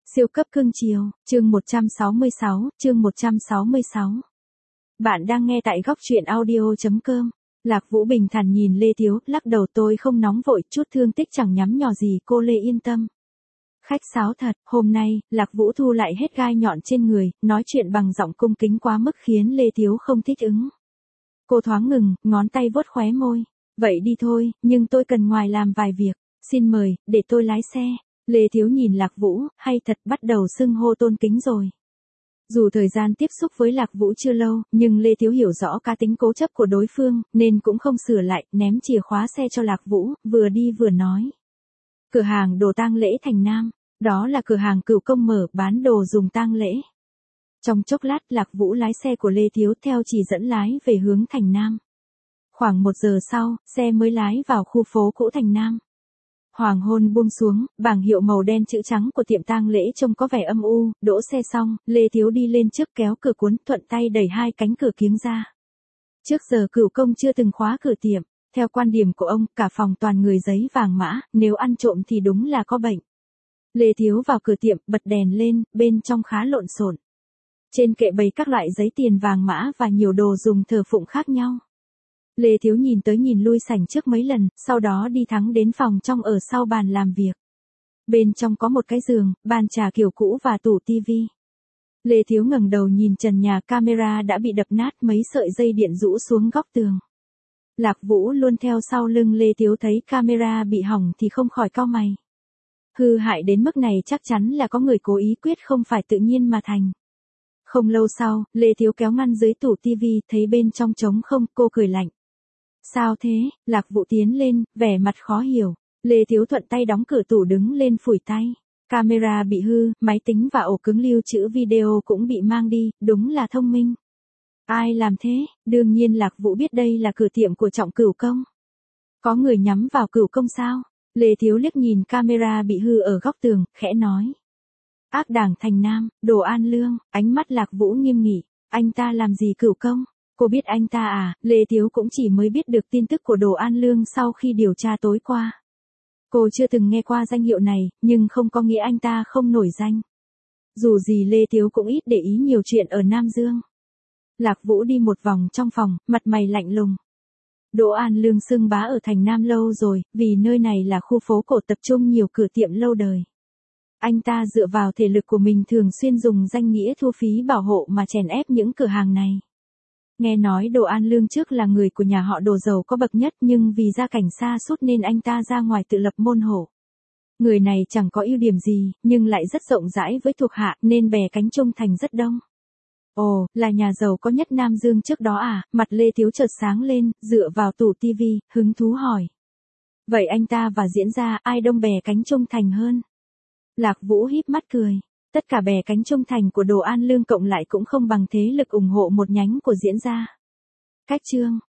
Siêu cấp cưng chiều, chương 166, chương 166. Bạn đang nghe tại góc truyện audio.com. Lạc Vũ bình thản nhìn Lê Thiếu, lắc đầu tôi không nóng vội, chút thương tích chẳng nhắm nhò gì, cô Lê yên tâm. Khách sáo thật, hôm nay, Lạc Vũ thu lại hết gai nhọn trên người, nói chuyện bằng giọng cung kính quá mức khiến Lê Thiếu không thích ứng. Cô thoáng ngừng, ngón tay vuốt khóe môi. Vậy đi thôi, nhưng tôi cần ngoài làm vài việc. Xin mời, để tôi lái xe. Lê Thiếu nhìn Lạc Vũ, hay thật bắt đầu xưng hô tôn kính rồi. Dù thời gian tiếp xúc với Lạc Vũ chưa lâu, nhưng Lê Thiếu hiểu rõ cá tính cố chấp của đối phương, nên cũng không sửa lại, ném chìa khóa xe cho Lạc Vũ, vừa đi vừa nói. Cửa hàng đồ tang lễ Thành Nam, đó là cửa hàng Cửu Công mở bán đồ dùng tang lễ. Trong chốc lát Lạc Vũ lái xe của Lê Thiếu theo chỉ dẫn lái về hướng Thành Nam. Khoảng 1 giờ sau, xe mới lái vào khu phố cũ Thành Nam. Hoàng hôn buông xuống, bảng hiệu màu đen chữ trắng của tiệm tang lễ trông có vẻ âm u, đỗ xe xong, Lê Thiếu đi lên trước kéo cửa cuốn, thuận tay đẩy 2 cánh cửa kiếng ra. Trước giờ Cửu Công chưa từng khóa cửa tiệm, theo quan điểm của ông, cả phòng toàn người giấy vàng mã, nếu ăn trộm thì đúng là có bệnh. Lê Thiếu vào cửa tiệm, bật đèn lên, bên trong khá lộn xộn. Trên kệ bày các loại giấy tiền vàng mã và nhiều đồ dùng thờ phụng khác nhau. Lê Thiếu nhìn tới nhìn lui sảnh trước mấy lần, sau đó đi thẳng đến phòng trong ở sau bàn làm việc. Bên trong có một cái giường, bàn trà kiểu cũ và tủ tivi. Lê Thiếu ngẩng đầu nhìn trần nhà, camera đã bị đập nát, mấy sợi dây điện rũ xuống góc tường. Lạc Vũ luôn theo sau lưng Lê Thiếu, thấy camera bị hỏng thì không khỏi cau mày. Hư hại đến mức này chắc chắn là có người cố ý, quyết không phải tự nhiên mà thành. Không lâu sau, Lê Thiếu kéo ngăn dưới tủ tivi, thấy bên trong trống không, cô cười lạnh. Sao thế? Lạc Vũ tiến lên, vẻ mặt khó hiểu. Lê Thiếu thuận tay đóng cửa tủ, đứng lên phủi tay. Camera bị hư, máy tính và ổ cứng lưu trữ video cũng bị mang đi, đúng là thông minh. Ai làm thế? Đương nhiên Lạc Vũ biết đây là cửa tiệm của Trọng Cửu Công. Có người nhắm vào Cửu Công sao? Lê Thiếu liếc nhìn camera bị hư ở góc tường, khẽ nói. Ác đảng Thành Nam, Đồ An Lương, ánh mắt Lạc Vũ nghiêm nghị. Anh ta làm gì Cửu Công? Cô biết anh ta à? Lê Thiếu cũng chỉ mới biết được tin tức của Đồ An Lương sau khi điều tra tối qua. Cô chưa từng nghe qua danh hiệu này, nhưng không có nghĩa anh ta không nổi danh. Dù gì Lê Thiếu cũng ít để ý nhiều chuyện ở Nam Dương. Lạc Vũ đi một vòng trong phòng, mặt mày lạnh lùng. Đồ An Lương xưng bá ở Thành Nam lâu rồi, vì nơi này là khu phố cổ tập trung nhiều cửa tiệm lâu đời. Anh ta dựa vào thể lực của mình thường xuyên dùng danh nghĩa thu phí bảo hộ mà chèn ép những cửa hàng này. Nghe nói Đồ An Lương trước là người của nhà họ Đồ giàu có bậc nhất, nhưng vì gia cảnh xa sút nên anh ta ra ngoài tự lập môn hộ. Người này chẳng có ưu điểm gì, nhưng lại rất rộng rãi với thuộc hạ, nên bè cánh trung thành rất đông. Ồ, là nhà giàu có nhất Nam Dương trước đó à? Mặt Lê Thiếu chợt sáng lên, dựa vào tủ tivi, hứng thú hỏi. Vậy anh ta và Diễn Gia, ai đông bè cánh trung thành hơn? Lạc Vũ híp mắt cười. Tất cả bè cánh trung thành của Đồ An Lương cộng lại cũng không bằng thế lực ủng hộ một nhánh của Diễn Gia. Cách chương,